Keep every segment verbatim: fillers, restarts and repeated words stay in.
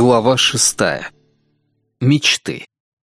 Глава шестая. Мечты.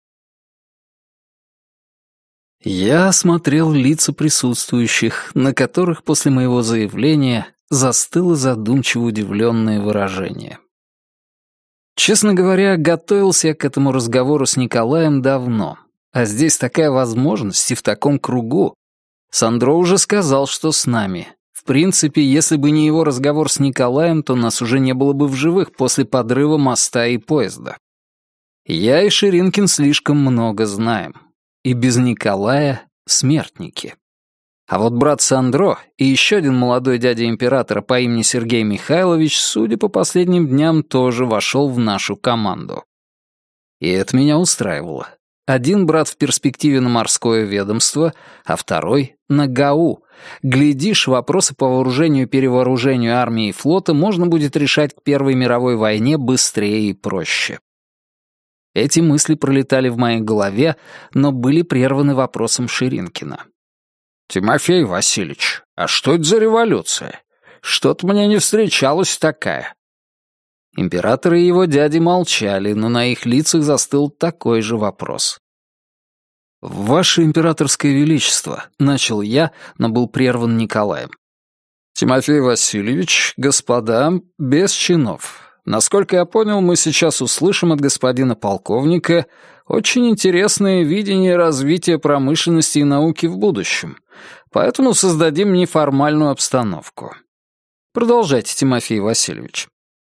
Я осмотрел лица присутствующих, на которых после моего заявления застыло задумчиво удивленное выражение. Честно говоря, готовился я к этому разговору с Николаем давно, а здесь такая возможность и в таком кругу. Сандро уже сказал, что с нами. В принципе, если бы не его разговор с Николаем, то нас уже не было бы в живых после подрыва моста и поезда. Я и Ширинкин слишком много знаем. И без Николая — смертники. А вот брат Сандро и еще один молодой дядя императора по имени Сергей Михайлович, судя по последним дням, тоже вошел в нашу команду. И это меня устраивало. Один брат в перспективе на морское ведомство, а второй — на ГАУ. Глядишь, вопросы по вооружению и перевооружению армии и флота можно будет решать к Первой мировой войне быстрее и проще. Эти мысли пролетали в моей голове, но были прерваны вопросом Ширинкина. «Тимофей Васильевич, а что это за революция? Что-то мне не встречалась такая». Император и его дяди молчали, но на их лицах застыл такой же вопрос. «Ваше императорское величество», — начал я, но был прерван Николаем. «Тимофей Васильевич, господа, без чинов. Насколько я понял, мы сейчас услышим от господина полковника очень интересное видение развития промышленности и науки в будущем, поэтому создадим неформальную обстановку. Продолжайте, Тимофей Васильевич».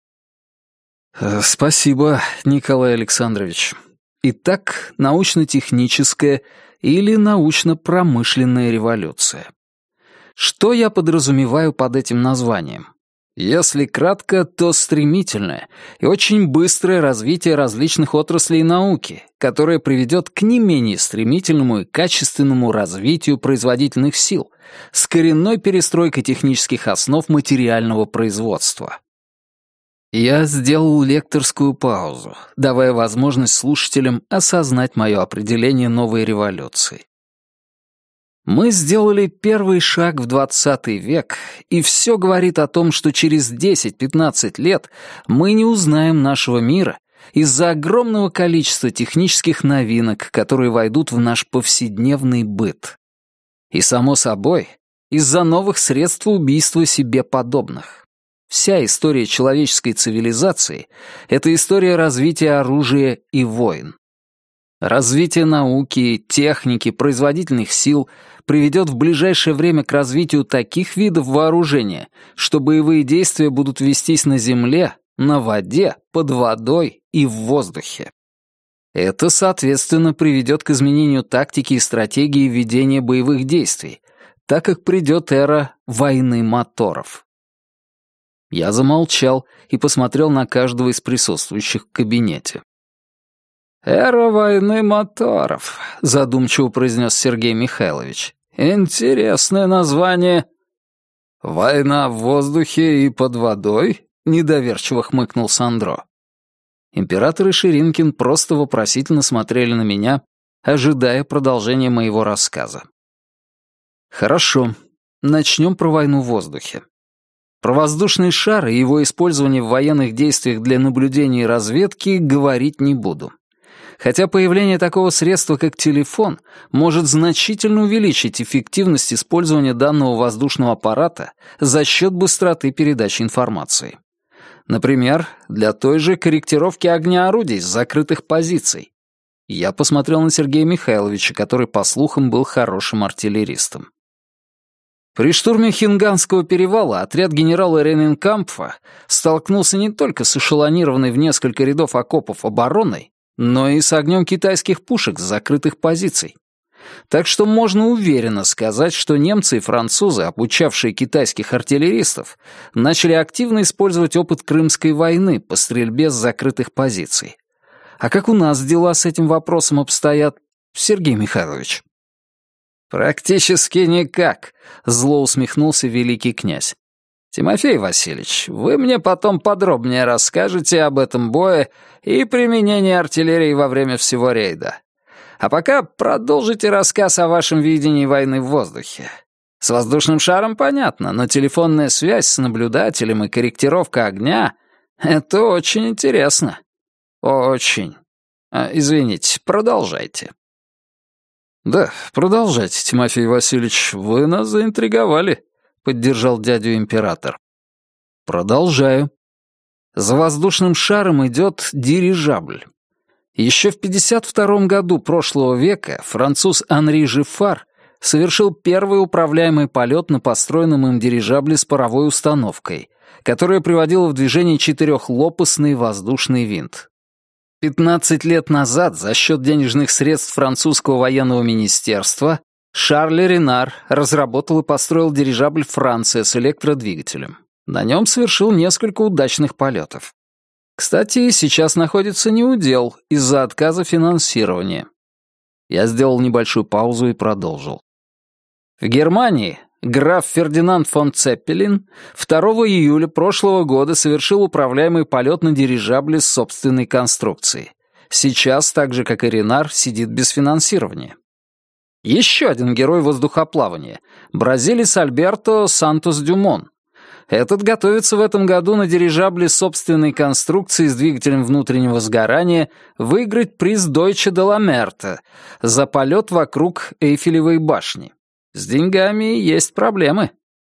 «Спасибо, Николай Александрович. Итак, научно-техническая или научно-промышленная революция. Что я подразумеваю под этим названием? Если кратко, то стремительное и очень быстрое развитие различных отраслей науки, которое приведет к не менее стремительному и качественному развитию производительных сил с коренной перестройкой технических основ материального производства». Я сделал лекторскую паузу, давая возможность слушателям осознать мое определение новой революции. Мы сделали первый шаг в двадцатый век, и все говорит о том, что через десять-пятнадцать лет мы не узнаем нашего мира из-за огромного количества технических новинок, которые войдут в наш повседневный быт. И, само собой, из-за новых средств убийства себе подобных. Вся история человеческой цивилизации — это история развития оружия и войн. Развитие науки, техники, производительных сил приведет в ближайшее время к развитию таких видов вооружения, что боевые действия будут вестись на земле, на воде, под водой и в воздухе. Это, соответственно, приведет к изменению тактики и стратегии ведения боевых действий, так как придет эра войны моторов. Я замолчал и посмотрел на каждого из присутствующих в кабинете. «Эра войны моторов», — задумчиво произнес Сергей Михайлович. «Интересное название». «Война в воздухе и под водой?» — недоверчиво хмыкнул Сандро. Император и Ширинкин просто вопросительно смотрели на меня, ожидая продолжения моего рассказа. «Хорошо, начнем про войну в воздухе. Про воздушный шар и его использование в военных действиях для наблюдения и разведки говорить не буду. Хотя появление такого средства, как телефон, может значительно увеличить эффективность использования данного воздушного аппарата за счет быстроты передачи информации. Например, для той же корректировки огня орудий с закрытых позиций. Я посмотрел на Сергея Михайловича, который, по слухам, был хорошим артиллеристом. При штурме Хинганского перевала отряд генерала Рененкампфа столкнулся не только с эшелонированной в несколько рядов окопов обороной, но и с огнем китайских пушек с закрытых позиций. Так что можно уверенно сказать, что немцы и французы, обучавшие китайских артиллеристов, начали активно использовать опыт Крымской войны по стрельбе с закрытых позиций. А как у нас дела с этим вопросом обстоят, Сергей Михайлович? «Практически никак», — зло усмехнулся великий князь. «Тимофей Васильевич, вы мне потом подробнее расскажете об этом бое и применении артиллерии во время всего рейда. А пока продолжите рассказ о вашем видении войны в воздухе. С воздушным шаром понятно, но телефонная связь с наблюдателем и корректировка огня — это очень интересно. Очень. А, извините, продолжайте. Да, продолжайте, Тимофей Васильевич, вы нас заинтриговали, поддержал дядю император. Продолжаю. За воздушным шаром идет дирижабль. Еще в пятьдесят втором году прошлого века француз Анри Жиффар совершил первый управляемый полет на построенном им дирижабле с паровой установкой, которая приводила в движение четырехлопастный воздушный винт. пятнадцать лет назад за счет денежных средств французского военного министерства Шарль Ренар разработал и построил дирижабль «Франция» с электродвигателем. На нем совершил несколько удачных полетов. Кстати, сейчас находится неудел из-за отказа финансирования. Я сделал небольшую паузу и продолжил. В Германии граф Фердинанд фон Цеппелин второго июля прошлого года совершил управляемый полет на дирижабле с собственной конструкцией. Сейчас, так же как и Ренар, сидит без финансирования. Еще один герой воздухоплавания — бразилец Альберто Сантос-Дюмон. Этот готовится в этом году на дирижабле собственной конструкции с двигателем внутреннего сгорания выиграть приз Deutsche de la Meurthe за полет вокруг Эйфелевой башни. С деньгами есть проблемы.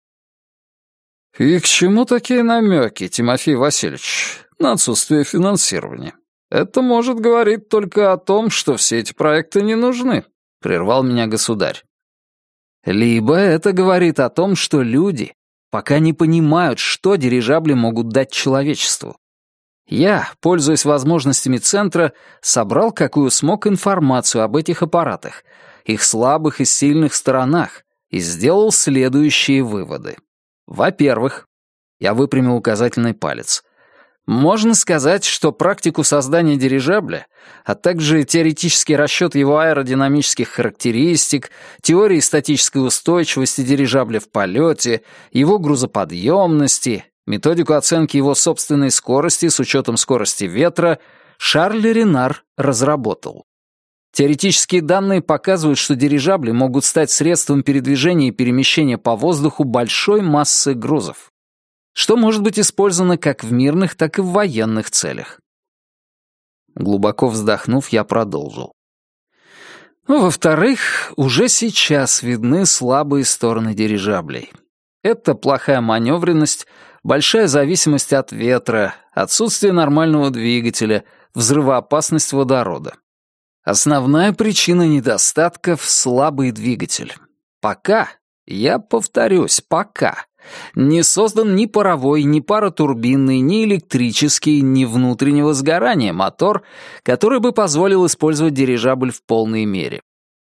И к чему такие намеки, Тимофей Васильевич, на отсутствие финансирования? Это может говорить только о том, что все эти проекты не нужны, прервал меня государь. Либо это говорит о том, что люди пока не понимают, что дирижабли могут дать человечеству. Я, пользуясь возможностями центра, собрал, какую смог, информацию об этих аппаратах, их слабых и сильных сторонах, и сделал следующие выводы. Во-первых, я выпрямил указательный палец. Можно сказать, что практику создания дирижабля, а также теоретический расчет его аэродинамических характеристик, теории статической устойчивости дирижабля в полете, его грузоподъемности, методику оценки его собственной скорости с учетом скорости ветра, Шарль Ренар разработал. Теоретические данные показывают, что дирижабли могут стать средством передвижения и перемещения по воздуху большой массы грузов, что может быть использовано как в мирных, так и в военных целях. Глубоко вздохнув, я продолжил. Ну, во-вторых, уже сейчас видны слабые стороны дирижаблей. Это плохая маневренность, большая зависимость от ветра, отсутствие нормального двигателя, взрывоопасность водорода. Основная причина недостатков — слабый двигатель. Пока, я повторюсь, пока, не создан ни паровой, ни паротурбинный, ни электрический, ни внутреннего сгорания мотор, который бы позволил использовать дирижабль в полной мере.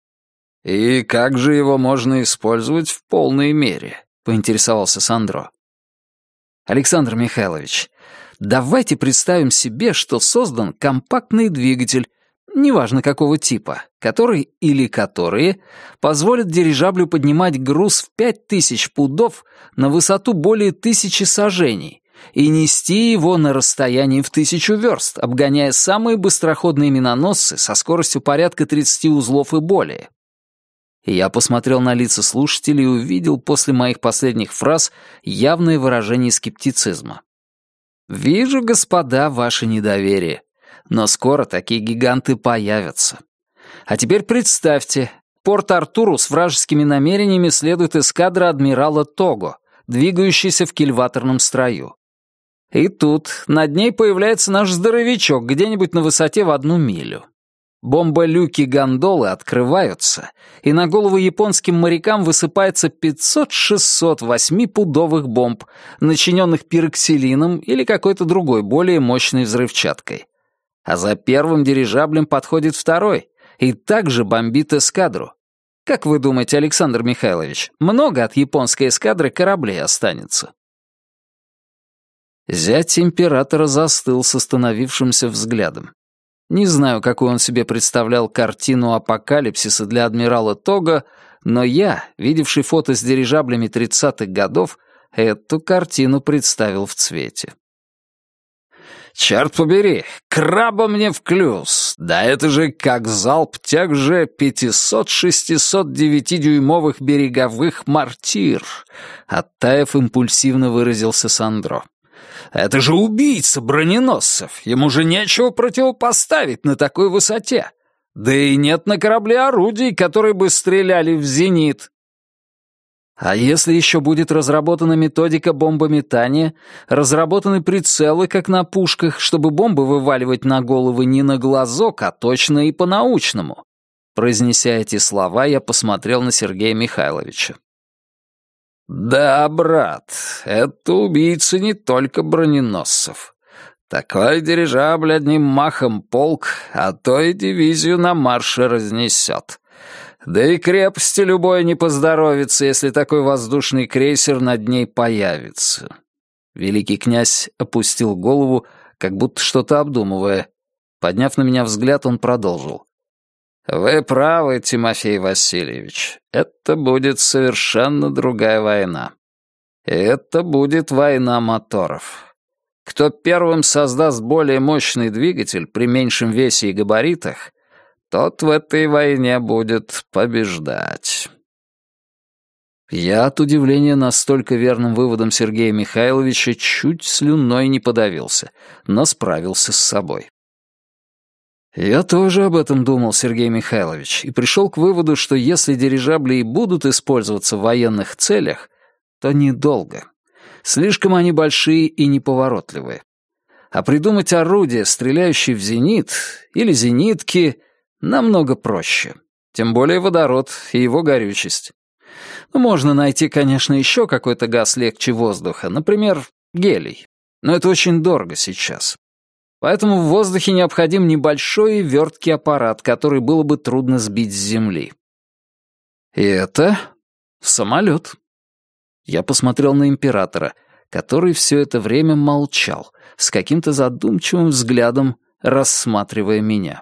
«И как же его можно использовать в полной мере?» — поинтересовался Сандро. «Александр Михайлович, давайте представим себе, что создан компактный двигатель, неважно какого типа, который или которые позволят дирижаблю поднимать груз в пять тысяч пудов на высоту более тысячи саженей и нести его на расстоянии в тысячу верст, обгоняя самые быстроходные миноносцы со скоростью порядка тридцати узлов и более. И я посмотрел на лица слушателей и увидел после моих последних фраз явное выражение скептицизма. «Вижу, господа, ваше недоверие. Но скоро такие гиганты появятся. А теперь представьте, Порт-Артуру с вражескими намерениями следует эскадра адмирала Того, двигающаяся в кильваторном строю. И тут над ней появляется наш здоровячок где-нибудь на высоте в одну милю. Бомболюки-гондолы открываются, и на голову японским морякам высыпается пятьсот-шестьсот восьмипудовых бомб, начиненных пироксилином или какой-то другой более мощной взрывчаткой. А за первым дирижаблем подходит второй и также бомбит эскадру. Как вы думаете, Александр Михайлович, много от японской эскадры кораблей останется?» Зять императора застыл с остановившимся взглядом. Не знаю, какую он себе представлял картину апокалипсиса для адмирала Того, но я, видевший фото с дирижаблями тридцатых годов, эту картину представил в цвете. «Черт побери, краба мне в клюз! Да это же как залп тех же пятисот-шестисот девятидюймовых береговых мортир!» Оттаив импульсивно выразился Сандро. Это же убийца броненосцев, ему же нечего противопоставить на такой высоте. Да и нет на корабле орудий, которые бы стреляли в зенит. А если еще будет разработана методика бомбометания, разработаны прицелы, как на пушках, чтобы бомбы вываливать на головы не на глазок, а точно и по-научному? Произнеся эти слова, я посмотрел на Сергея Михайловича. «Да, брат, это убийца не только броненосцев. Такой дирижабль одним махом полк, а то и дивизию на марше разнесет. Да и крепости любой не поздоровится, если такой воздушный крейсер над ней появится». Великий князь опустил голову, как будто что-то обдумывая. Подняв на меня взгляд, он продолжил. «Вы правы, Тимофей Васильевич. Это будет совершенно другая война. И это будет война моторов. Кто первым создаст более мощный двигатель при меньшем весе и габаритах, тот в этой войне будет побеждать». Я от удивления настолько верным выводом Сергея Михайловича чуть слюной не подавился, но справился с собой. «Я тоже об этом думал, Сергей Михайлович, и пришел к выводу, что если дирижабли и будут использоваться в военных целях, то недолго. Слишком они большие и неповоротливые. А придумать орудие, стреляющее в зенит, или зенитки, намного проще. Тем более водород и его горючесть. Ну, можно найти, конечно, еще какой-то газ легче воздуха, например, гелий. Но это очень дорого сейчас. Поэтому в воздухе необходим небольшой и верткий аппарат, который было бы трудно сбить с земли. И это самолет. Я посмотрел на императора, который все это время молчал, с каким-то задумчивым взглядом рассматривая меня.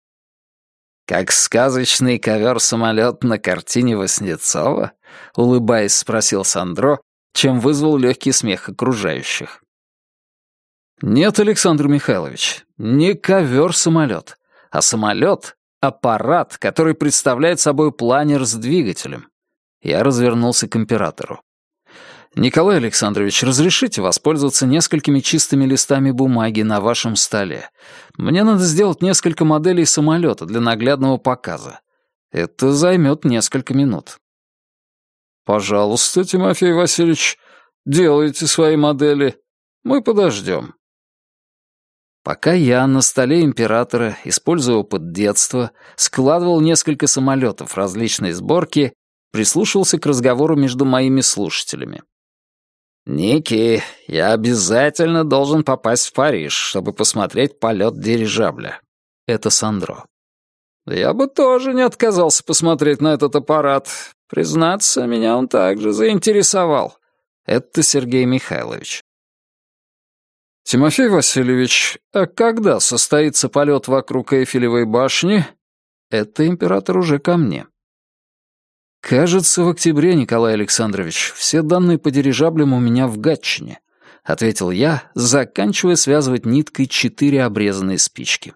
«Как сказочный ковер-самолет на картине Васнецова?» — улыбаясь, спросил Сандро, чем вызвал легкий смех окружающих. «Нет, Александр Михайлович, не ковер-самолет, а самолет — аппарат, который представляет собой планер с двигателем». Я развернулся к императору. «Николай Александрович, разрешите воспользоваться несколькими чистыми листами бумаги на вашем столе? Мне надо сделать несколько моделей самолета для наглядного показа. Это займет несколько минут». «Пожалуйста, Тимофей Васильевич, делайте свои модели. Мы подождем». Пока я на столе императора, используя опыт детства, складывал несколько самолетов различной сборки, прислушивался к разговору между моими слушателями. «Ники, я обязательно должен попасть в Париж, чтобы посмотреть полет дирижабля». Это Сандро. «Я бы тоже не отказался посмотреть на этот аппарат. Признаться, меня он также заинтересовал». Это Сергей Михайлович. «Тимофей Васильевич, а когда состоится полет вокруг Эйфелевой башни?» Это император уже ко мне. «Кажется, в октябре, Николай Александрович. Все данные по дирижаблям у меня в Гатчине», — ответил я, заканчивая связывать ниткой четыре обрезанные спички.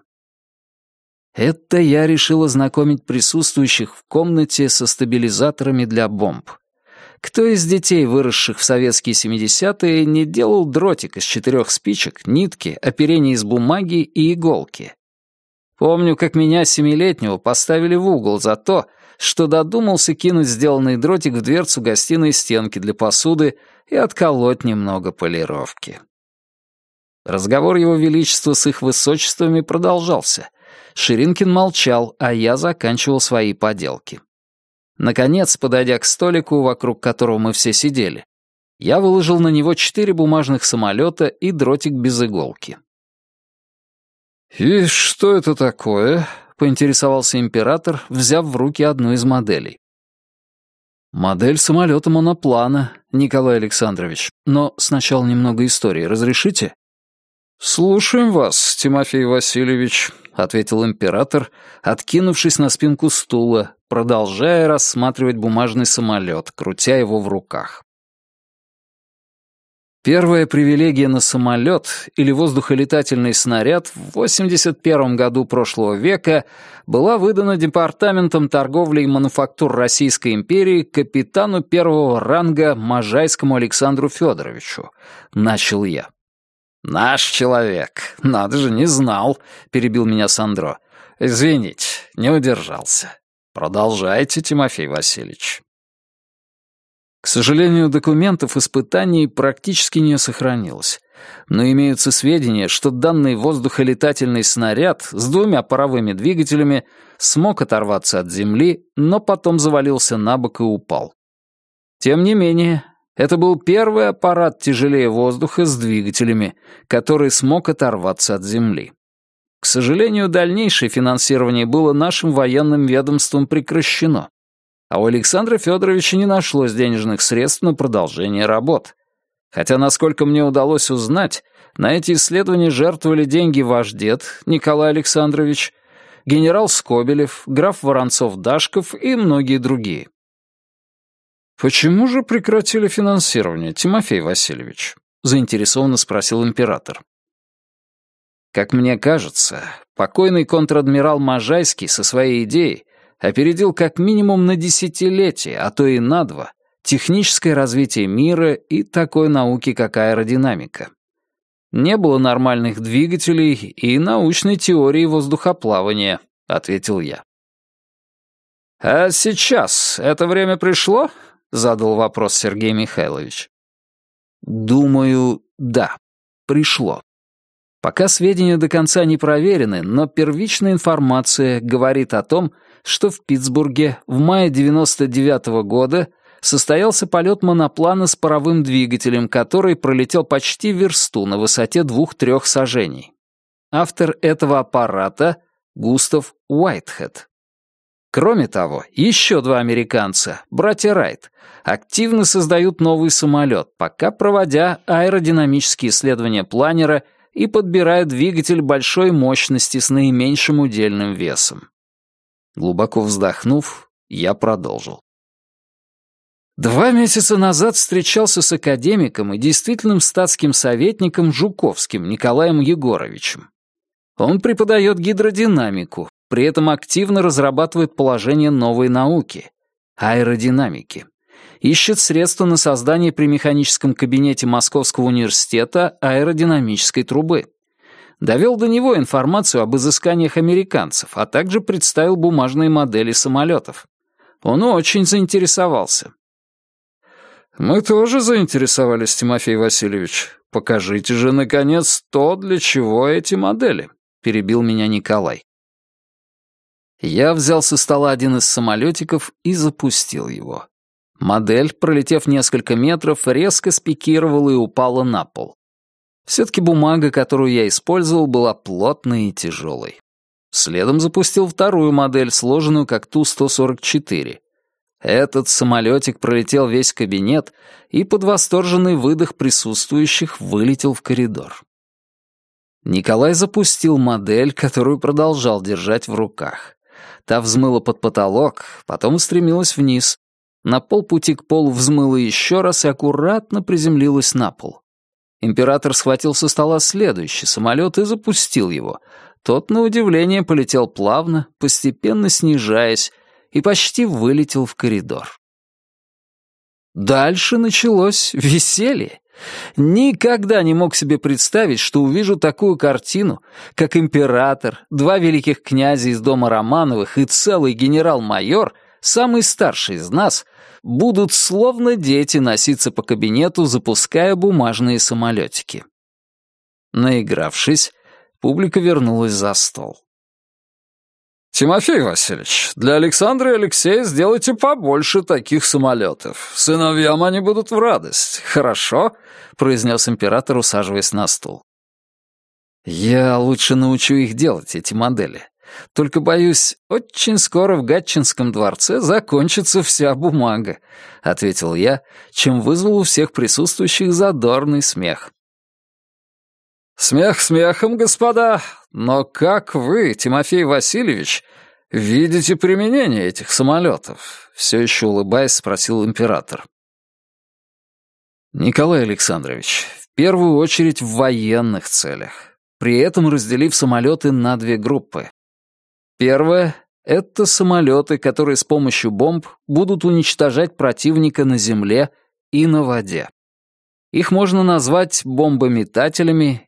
Это я решил ознакомить присутствующих в комнате со стабилизаторами для бомб. Кто из детей, выросших в советские семидесятые, не делал дротик из четырех спичек, нитки, оперения из бумаги и иголки? Помню, как меня, семилетнего, поставили в угол за то, что додумался кинуть сделанный дротик в дверцу гостиной стенки для посуды и отколоть немного полировки. Разговор Его Величества с их высочествами продолжался. Ширинкин молчал, а я заканчивал свои поделки. Наконец, подойдя к столику, вокруг которого мы все сидели, я выложил на него четыре бумажных самолета и дротик без иголки. «И что это такое?» — поинтересовался император, взяв в руки одну из моделей. «Модель самолета моноплана, Николай Александрович. Но сначала немного истории. Разрешите?» «Слушаем вас, Тимофей Васильевич», — ответил император, откинувшись на спинку стула, продолжая рассматривать бумажный самолет, крутя его в руках. Первая привилегия на самолет или воздухолетательный снаряд в восемьдесят первом году прошлого века была выдана Департаментом торговли и мануфактур Российской империи капитану первого ранга Можайскому Александру Федоровичу, начал я. «Наш человек. Надо же, не знал», — перебил меня Сандро. «Извините, не удержался. Продолжайте, Тимофей Васильевич». К сожалению, документов испытаний практически не сохранилось, но имеются сведения, что данный воздухолетательный снаряд с двумя паровыми двигателями смог оторваться от земли, но потом завалился на бок и упал. Тем не менее, это был первый аппарат тяжелее воздуха с двигателями, который смог оторваться от земли. К сожалению, дальнейшее финансирование было нашим военным ведомством прекращено, а у Александра Федоровича не нашлось денежных средств на продолжение работ. Хотя, насколько мне удалось узнать, на эти исследования жертвовали деньги ваш дед, Николай Александрович, генерал Скобелев, граф Воронцов-Дашков и многие другие. «Почему же прекратили финансирование, Тимофей Васильевич?» — заинтересованно спросил император. Как мне кажется, покойный контр-адмирал Можайский со своей идеей опередил как минимум на десятилетие, а то и на два, техническое развитие мира и такой науки, как аэродинамика. Не было нормальных двигателей и научной теории воздухоплавания, ответил я. «А сейчас это время пришло?» — задал вопрос Сергей Михайлович. «Думаю, да, пришло. Пока сведения до конца не проверены, но первичная информация говорит о том, что в Питтсбурге в мае девяносто девятого года состоялся полет моноплана с паровым двигателем, который пролетел почти версту на высоте двух-трех сажений. Автор этого аппарата — Густав Уайтхед. Кроме того, еще два американца, братья Райт, активно создают новый самолет, пока проводя аэродинамические исследования планера и подбирая двигатель большой мощности с наименьшим удельным весом. Глубоко вздохнув, я продолжил. Два месяца назад встречался с академиком и действительным статским советником Жуковским Николаем Егоровичем. Он преподает гидродинамику, при этом активно разрабатывает положение новой науки — аэродинамики. Ищет средства на создание при механическом кабинете Московского университета аэродинамической трубы. Довел до него информацию об изысканиях американцев, а также представил бумажные модели самолетов. Он очень заинтересовался. «Мы тоже заинтересовались, Тимофей Васильевич. Покажите же, наконец, то, для чего эти модели», — перебил меня Николай. Я взял со стола один из самолетиков и запустил его. Модель, пролетев несколько метров, резко спикировала и упала на пол. Все-таки бумага, которую я использовал, была плотной и тяжелой. Следом запустил вторую модель, сложенную как Ту сто сорок четыре. Этот самолетик пролетел весь кабинет и под восторженный выдох присутствующих вылетел в коридор. Николай запустил модель, которую продолжал держать в руках. Та взмыла под потолок, потом устремилась вниз. На полпути к полу взмыла еще раз и аккуратно приземлилась на пол. Император схватил со стола следующий самолет и запустил его. Тот, на удивление, полетел плавно, постепенно снижаясь, и почти вылетел в коридор. Дальше началось веселье. Никогда не мог себе представить, что увижу такую картину, как император, два великих князя из дома Романовых и целый генерал-майор, самый старший из нас, будут словно дети носиться по кабинету, запуская бумажные самолетики. Наигравшись, публика вернулась за стол. «Тимофей Васильевич, для Александра и Алексея сделайте побольше таких самолетов. Сыновьям они будут в радость. Хорошо?» — произнес император, усаживаясь на стул. «Я лучше научу их делать, эти модели. Только, боюсь, очень скоро в Гатчинском дворце закончится вся бумага», — ответил я, чем вызвал у всех присутствующих задорный смех. «Смех смехом, господа, но как вы, Тимофей Васильевич, видите применение этих самолетов?» Все еще улыбаясь, спросил император. «Николай Александрович, в первую очередь в военных целях, при этом разделив самолеты на две группы. Первая — это самолеты, которые с помощью бомб будут уничтожать противника на земле и на воде. Их можно назвать бомбометателями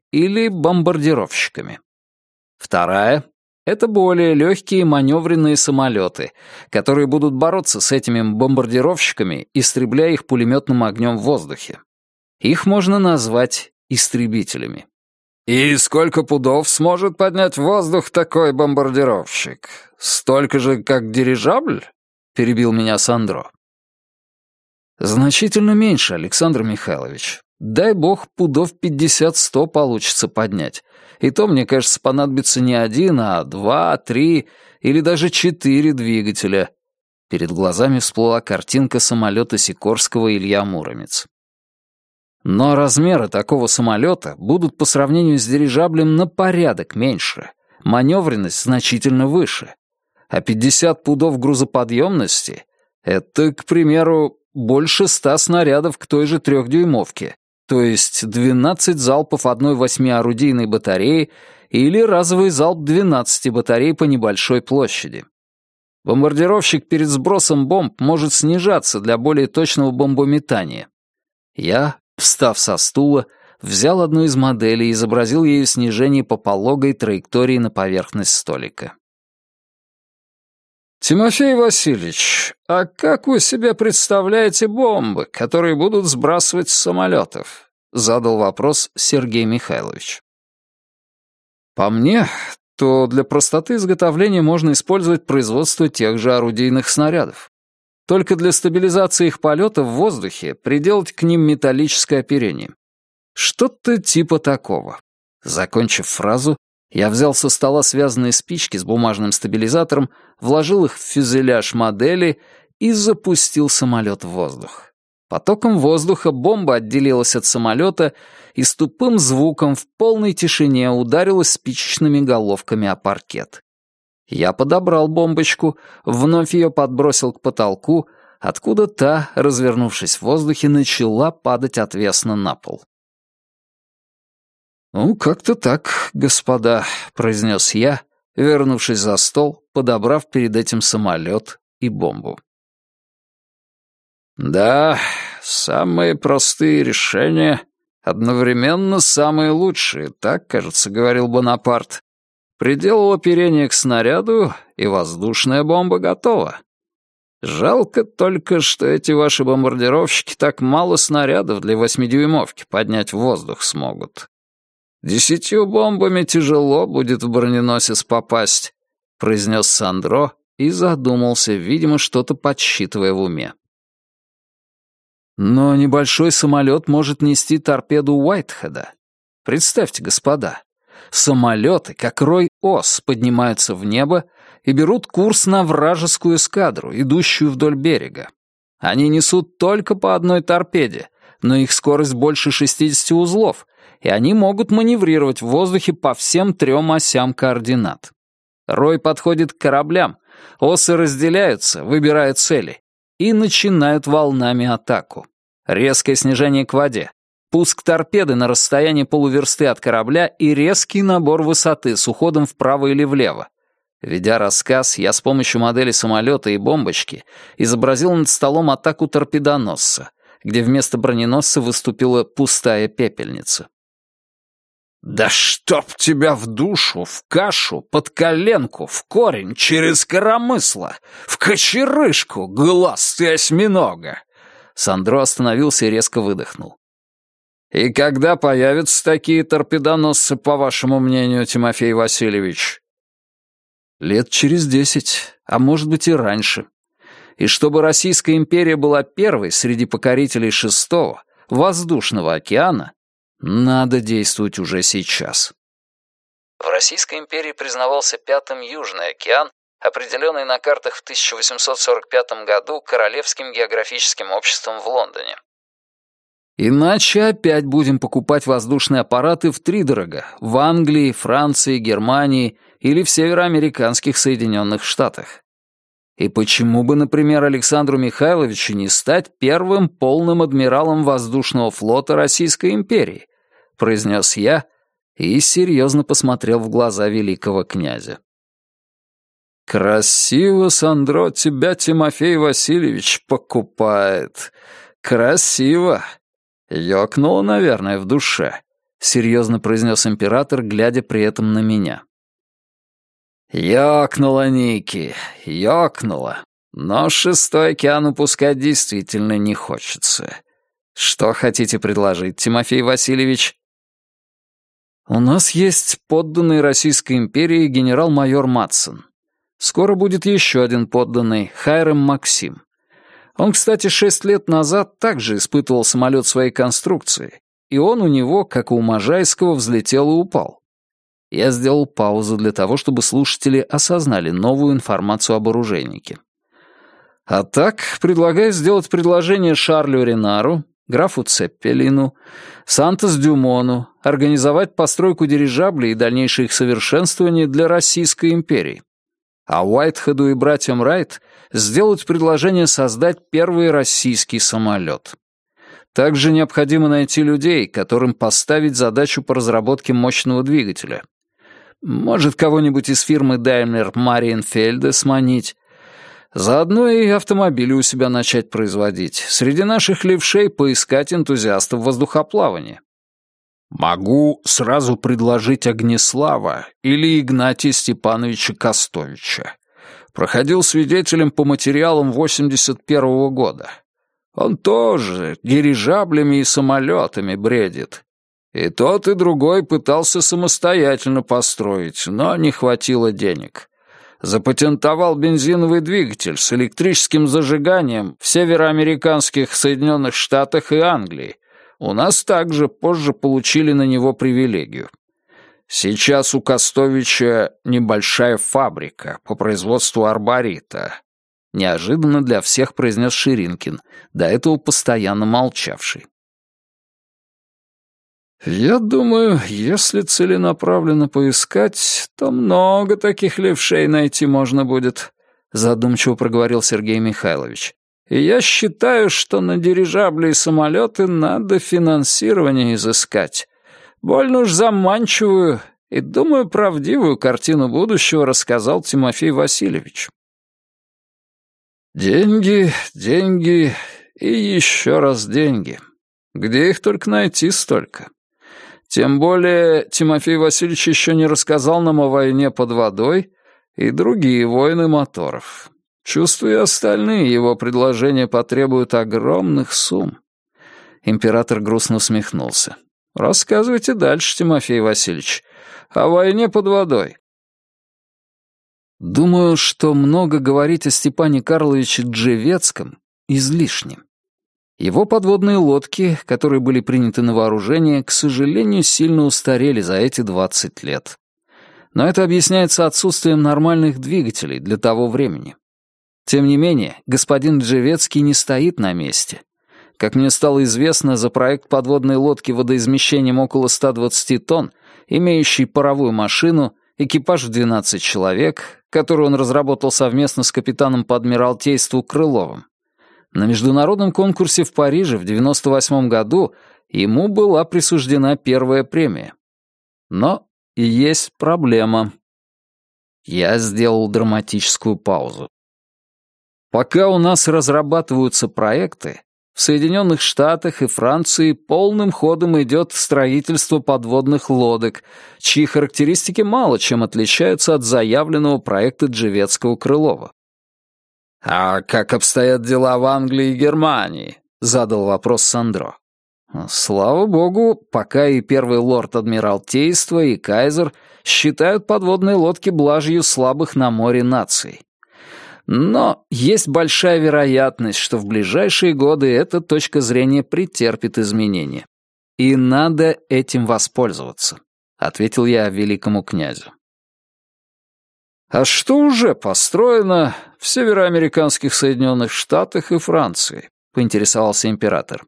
или бомбардировщиками. Вторая — это более легкие маневренные самолеты, которые будут бороться с этими бомбардировщиками, истребляя их пулеметным огнем в воздухе. Их можно назвать истребителями. «И сколько пудов сможет поднять в воздух такой бомбардировщик? Столько же, как дирижабль?» — перебил меня Сандро. «Значительно меньше, Александр Михайлович. Дай бог, пудов пятьдесят-сто получится поднять. И то, мне кажется, понадобится не один, а два, три или даже четыре двигателя». Перед глазами всплыла картинка самолета Сикорского Илья Муромец. Но размеры такого самолета будут по сравнению с дирижаблем на порядок меньше, маневренность значительно выше. А пятьдесят пудов грузоподъемности — это, к примеру, больше ста снарядов к той же трехдюймовке, то есть двенадцать залпов одной восьмиорудийной батареи или разовый залп двенадцати батарей по небольшой площади. Бомбардировщик перед сбросом бомб может снижаться для более точного бомбометания. Я, встав со стула, взял одну из моделей и изобразил ею снижение по пологой траектории на поверхность столика. «Тимофей Васильевич, а как вы себе представляете бомбы, которые будут сбрасывать с самолетов?» — задал вопрос Сергей Михайлович. «По мне, то для простоты изготовления можно использовать производство тех же орудийных снарядов. Только для стабилизации их полета в воздухе приделать к ним металлическое оперение. Что-то типа такого». Закончив фразу, я взял со стола связанные спички с бумажным стабилизатором, вложил их в фюзеляж модели и запустил самолет в воздух. Потоком воздуха бомба отделилась от самолета и с тупым звуком в полной тишине ударилась спичечными головками о паркет. Я подобрал бомбочку, вновь ее подбросил к потолку, откуда та, развернувшись в воздухе, начала падать отвесно на пол. «Ну, как-то так, господа», — произнес я, вернувшись за стол, подобрав перед этим самолет и бомбу. «Да, самые простые решения одновременно самые лучшие, так, кажется, говорил Бонапарт. Приделал оперение к снаряду, и воздушная бомба готова. Жалко только, что эти ваши бомбардировщики так мало снарядов для восьмидюймовки поднять в воздух смогут. Десятью бомбами тяжело будет в броненосец попасть», — произнес Сандро и задумался, видимо, что-то подсчитывая в уме. «Но небольшой самолет может нести торпеду Уайтхеда. Представьте, господа, самолеты, как рой ос, поднимаются в небо и берут курс на вражескую эскадру, идущую вдоль берега. Они несут только по одной торпеде, но их скорость больше шестидесяти узлов, и они могут маневрировать в воздухе по всем трем осям координат. Рой подходит к кораблям, осы разделяются, выбирая цели, и начинают волнами атаку. Резкое снижение к воде, пуск торпеды на расстоянии полуверсты от корабля и резкий набор высоты с уходом вправо или влево. Ведя рассказ, я с помощью модели самолета и бомбочки изобразил над столом атаку торпедоносца, где вместо броненосца выступила пустая пепельница. «Да чтоб тебя в душу, в кашу, под коленку, в корень, через коромысло, в кочерышку, глаз ты осьминога!» Сандро остановился и резко выдохнул. «И когда появятся такие торпедоносцы, по вашему мнению, Тимофей Васильевич?» «Лет через десять, а может быть и раньше. И чтобы Российская империя была первой среди покорителей шестого, воздушного океана, надо действовать уже сейчас». В Российской империи признавался пятым Южный океан, определенный на картах в тысяча восемьсот сорок пятом году Королевским географическим обществом в Лондоне. «Иначе опять будем покупать воздушные аппараты втридорога в Англии, Франции, Германии или в североамериканских Соединенных Штатах. И почему бы, например, Александру Михайловичу не стать первым полным адмиралом воздушного флота Российской империи?» — произнес я и серьезно посмотрел в глаза великого князя. «Красиво, Сандро, тебя Тимофей Васильевич покупает. Красиво!» Ёкнуло, наверное, в душе. — серьезно произнес император, глядя при этом на меня. «Ёкнуло, Ники, ёкнуло. Но шестой океан упускать действительно не хочется. Что хотите предложить, Тимофей Васильевич?» «У нас есть подданный Российской империи генерал-майор Матсон. Скоро будет еще один подданный, Хайрам Максим. Он, кстати, шесть лет назад также испытывал самолет своей конструкции, и он у него, как и у Можайского, взлетел и упал. Я сделал паузу для того, чтобы слушатели осознали новую информацию об оружейнике. А так, предлагаю сделать предложение Шарлю Ренару, графу Цеппелину, Сантос-Дюмону, организовать постройку дирижаблей и дальнейшее их совершенствование для Российской империи. А Уайтхеду и братьям Райт сделать предложение создать первый российский самолет. Также необходимо найти людей, которым поставить задачу по разработке мощного двигателя. Может, кого-нибудь из фирмы Daimler Marienfelde сманить. Заодно и автомобили у себя начать производить. Среди наших левшей поискать энтузиастов воздухоплавания. Могу сразу предложить Огнеслава или Игнатия Степановича Костовича. Проходил свидетелем по материалам восемьдесят первого года. Он тоже дирижаблями и самолетами бредит. И тот, и другой пытался самостоятельно построить, но не хватило денег. Запатентовал бензиновый двигатель с электрическим зажиганием в североамериканских Соединенных Штатах и Англии. У нас также позже получили на него привилегию. Сейчас у Костовича небольшая фабрика по производству арборита. Неожиданно для всех произнес Ширинкин, до этого постоянно молчавший. «Я думаю, если целенаправленно поискать, то много таких левшей найти можно будет», — задумчиво проговорил Сергей Михайлович. «И я считаю, что на дирижабли и самолеты надо финансирование изыскать. Больно уж заманчивую и, думаю, правдивую картину будущего рассказал Тимофей Васильевич». «Деньги, деньги и еще раз деньги. Где их только найти столько? Тем более Тимофей Васильевич еще не рассказал нам о войне под водой и другие войны моторов. Чувствую, остальные его предложения потребуют огромных сумм». Император грустно усмехнулся. «Рассказывайте дальше, Тимофей Васильевич, о войне под водой». Думаю, что много говорить о Степане Карловиче Джевецком излишне. Его подводные лодки, которые были приняты на вооружение, к сожалению, сильно устарели за эти двадцать лет. Но это объясняется отсутствием нормальных двигателей для того времени. Тем не менее, господин Джевецкий не стоит на месте. Как мне стало известно, за проект подводной лодки водоизмещением около ста двадцати тонн, имеющий паровую машину, экипаж в двенадцать человек, который он разработал совместно с капитаном по адмиралтейству Крыловым, на международном конкурсе в Париже в девяносто восьмом году ему была присуждена первая премия. Но есть проблема. Я сделал драматическую паузу. Пока у нас разрабатываются проекты, в Соединенных Штатах и Франции полным ходом идет строительство подводных лодок, чьи характеристики мало чем отличаются от заявленного проекта Джевецкого-Крылова. «А как обстоят дела в Англии и Германии?» — задал вопрос Сандро. «Слава богу, пока и первый лорд Адмиралтейства, и кайзер считают подводные лодки блажью слабых на море наций. Но есть большая вероятность, что в ближайшие годы эта точка зрения претерпит изменения. И надо этим воспользоваться», — ответил я великому князю. «А что уже построено в североамериканских Соединенных Штатах и Франции?» — поинтересовался император.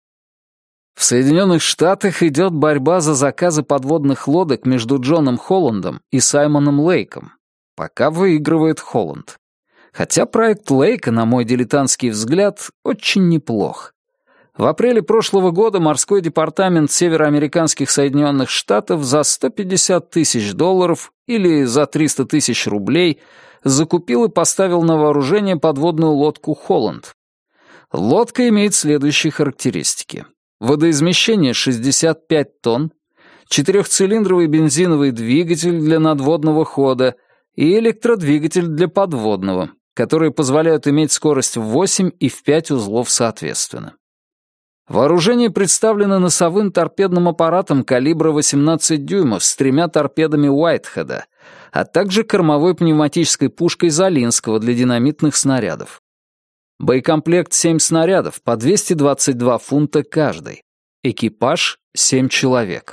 В Соединенных Штатах идет борьба за заказы подводных лодок между Джоном Холландом и Саймоном Лейком. Пока выигрывает Холланд. Хотя проект Лейка, на мой дилетантский взгляд, очень неплох. В апреле прошлого года морской департамент североамериканских Соединенных Штатов за сто пятьдесят тысяч долларов или за триста тысяч рублей закупил и поставил на вооружение подводную лодку «Холланд». Лодка имеет следующие характеристики. Водоизмещение шестьдесят пять тонн, четырехцилиндровый бензиновый двигатель для надводного хода и электродвигатель для подводного, которые позволяют иметь скорость в восемь и в пять узлов соответственно. Вооружение представлено носовым торпедным аппаратом калибра восемнадцать дюймов с тремя торпедами Уайтхеда, а также кормовой пневматической пушкой Залинского для динамитных снарядов. Боекомплект семь снарядов по двести двадцать два фунта каждый. Экипаж — семь человек.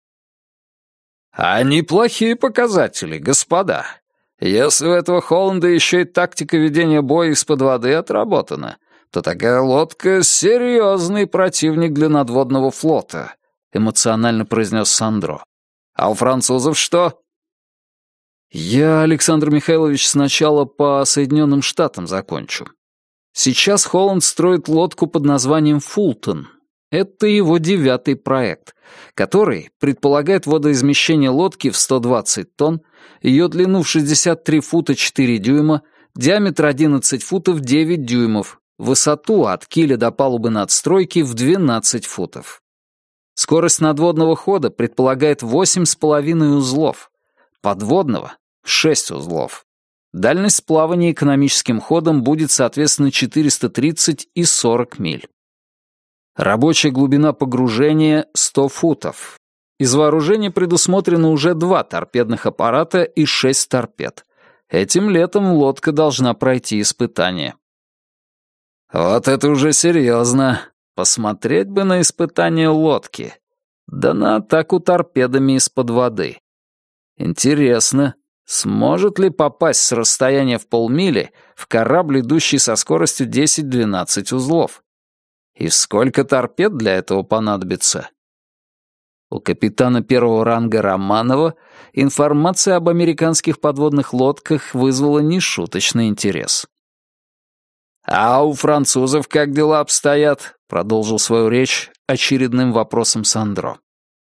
«А неплохие показатели, господа. Если у этого Холланда еще и тактика ведения боя из-под воды отработана, то такая лодка — серьезный противник для надводного флота», — эмоционально произнес Сандро. «А у французов что?» «Я, Александр Михайлович, сначала по Соединенным Штатам закончу. Сейчас Холланд строит лодку под названием «Фултон». Это его девятый проект, который предполагает водоизмещение лодки в сто двадцать тонн, ее длину в шестьдесят три фута четыре дюйма, диаметр одиннадцать футов девять дюймов, высоту от киля до палубы надстройки в двенадцать футов. Скорость надводного хода предполагает восемь с половиной узлов, подводного — шесть узлов. Дальность плавания экономическим ходом будет, соответственно, четыреста тридцать и сорок миль. Рабочая глубина погружения — сто футов. Из вооружения предусмотрено уже два торпедных аппарата и шесть торпед. Этим летом лодка должна пройти испытание. Вот это уже серьезно. Посмотреть бы на испытание лодки. Да на атаку торпедами из-под воды. Интересно, сможет ли попасть с расстояния в полмили в корабль, идущий со скоростью десять-двенадцать узлов? И сколько торпед для этого понадобится? У капитана первого ранга Романова информация об американских подводных лодках вызвала нешуточный интерес. «А у французов как дела обстоят?» — продолжил свою речь очередным вопросом Сандро.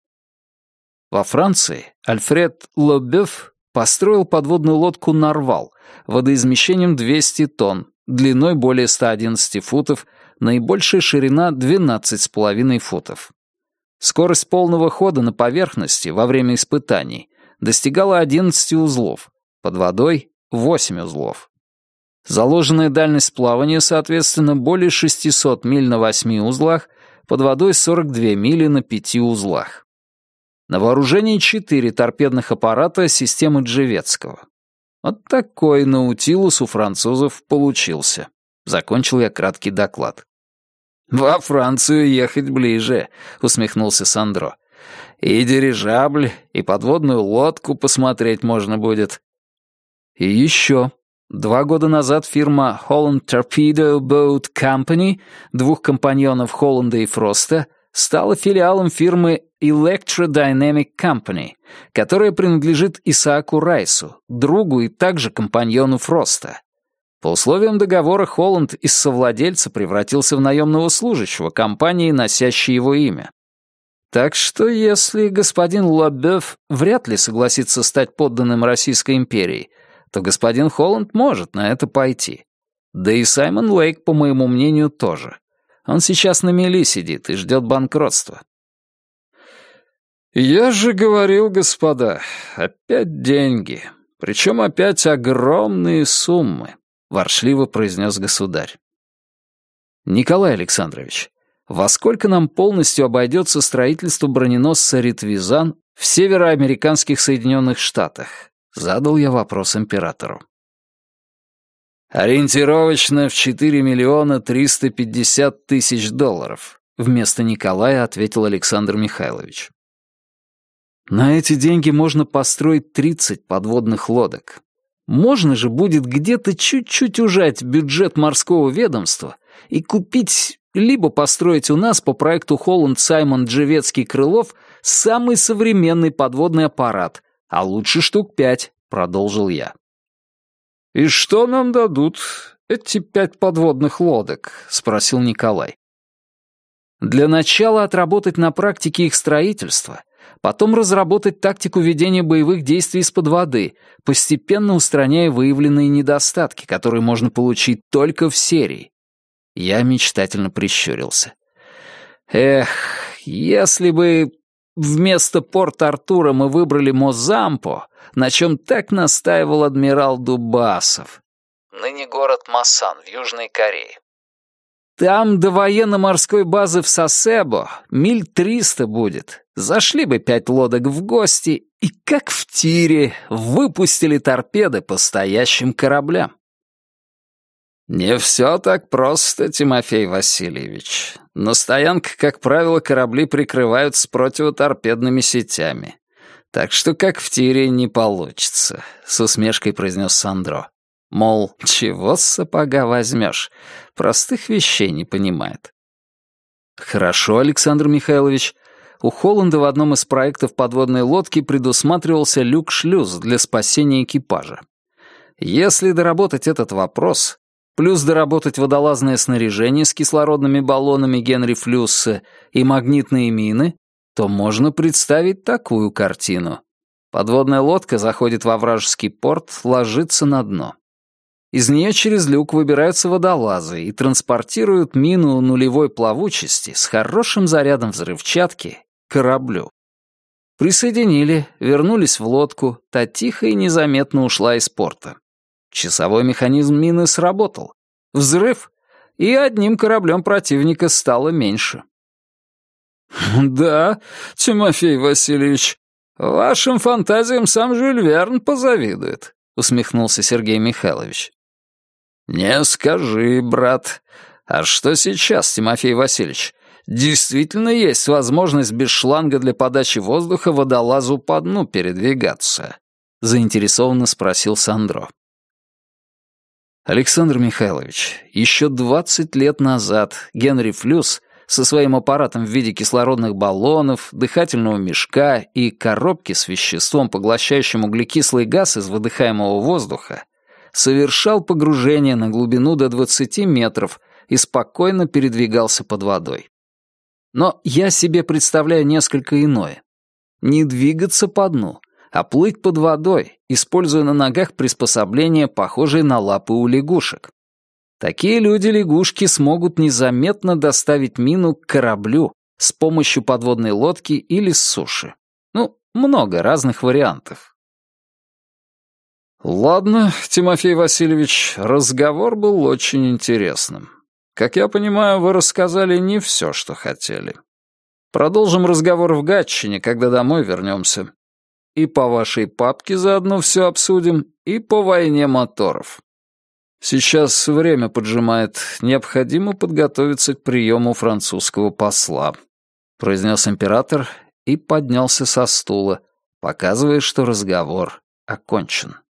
Во Франции Альфред Лобёв построил подводную лодку «Нарвал» водоизмещением двести тонн, длиной более ста одиннадцати футов, наибольшая ширина двенадцать с половиной футов. Скорость полного хода на поверхности во время испытаний достигала одиннадцати узлов, под водой — восемь узлов. Заложенная дальность плавания, соответственно, более шестисот миль на восьми узлах, под водой сорок две мили на пяти узлах. На вооружении четыре торпедных аппарата системы Джевецкого. Вот такой наутилус у французов получился. Закончил я краткий доклад. «Во Францию ехать ближе», — усмехнулся Сандро. «И дирижабль, и подводную лодку посмотреть можно будет». И еще. Два года назад фирма Holland Torpedo Boat Company, двух компаньонов Холланда и Фроста, стала филиалом фирмы Electrodynamic Company, которая принадлежит Исааку Райсу, другу и также компаньону Фроста. По условиям договора Холланд из совладельца превратился в наемного служащего компании, носящей его имя. Так что если господин Лобёв вряд ли согласится стать подданным Российской империи, то господин Холланд может на это пойти. Да и Саймон Лейк, по моему мнению, тоже. Он сейчас на мели сидит и ждет банкротства. «Я же говорил, господа, опять деньги, причем опять огромные суммы», — воршливо произнес государь. «Николай Александрович, во сколько нам полностью обойдется строительство броненосца «Ритвизан» в североамериканских Соединенных Штатах?» — задал я вопрос императору. «Ориентировочно в четыре миллиона триста пятьдесят тысяч долларов», — вместо Николая ответил Александр Михайлович. «На эти деньги можно построить тридцать подводных лодок. Можно же будет где-то чуть-чуть ужать бюджет морского ведомства и купить, либо построить у нас по проекту Холланд Саймон Джевецкий Крылов самый современный подводный аппарат, а лучше штук пять», — продолжил я. «И что нам дадут эти пять подводных лодок?» — спросил Николай. «Для начала отработать на практике их строительство, потом разработать тактику ведения боевых действий из-под воды, постепенно устраняя выявленные недостатки, которые можно получить только в серии». Я мечтательно прищурился. «Эх, если бы вместо Порт-Артура мы выбрали Мозампо, на чем так настаивал адмирал Дубасов. Ныне город Масан в Южной Корее. Там до военно-морской базы в Сасебо миль триста будет. Зашли бы пять лодок в гости и, как в тире, выпустили торпеды по стоящим кораблям. Не все так просто, Тимофей Васильевич. На стоянках, как правило, корабли прикрывают с противоторпедными сетями. Так что, как в тире, не получится, — с усмешкой произнес Сандро. Мол, чего с сапога возьмешь? Простых вещей не понимает. Хорошо, Александр Михайлович. У Холланда в одном из проектов подводной лодки предусматривался люк-шлюз для спасения экипажа. Если доработать этот вопрос, плюс доработать водолазное снаряжение с кислородными баллонами Генри Флюсса и магнитные мины, то можно представить такую картину. Подводная лодка заходит во вражеский порт, ложится на дно. Из нее через люк выбираются водолазы и транспортируют мину нулевой плавучести с хорошим зарядом взрывчатки к кораблю. Присоединили, вернулись в лодку, та тихо и незаметно ушла из порта. Часовой механизм мины сработал. Взрыв, и одним кораблем противника стало меньше. «Да, Тимофей Васильевич, вашим фантазиям сам Жюль Верн позавидует», — усмехнулся Сергей Михайлович. «Не скажи, брат. А что сейчас, Тимофей Васильевич? Действительно есть возможность без шланга для подачи воздуха водолазу по дну передвигаться?» — заинтересованно спросил Сандро. Александр Михайлович, еще двадцать лет назад Генри Флюс со своим аппаратом в виде кислородных баллонов, дыхательного мешка и коробки с веществом, поглощающим углекислый газ из выдыхаемого воздуха, совершал погружение на глубину до двадцати метров и спокойно передвигался под водой. Но я себе представляю несколько иное. Не двигаться по дну, а плыть под водой, используя на ногах приспособления, похожие на лапы у лягушек. Такие люди-лягушки смогут незаметно доставить мину к кораблю с помощью подводной лодки или с суши. Ну, много разных вариантов. Ладно, Тимофей Васильевич, разговор был очень интересным. Как я понимаю, вы рассказали не все, что хотели. Продолжим разговор в Гатчине, когда домой вернемся. И по вашей папке заодно все обсудим, и по войне моторов. Сейчас время поджимает, необходимо подготовиться к приему французского посла», — произнес император и поднялся со стула, показывая, что разговор окончен.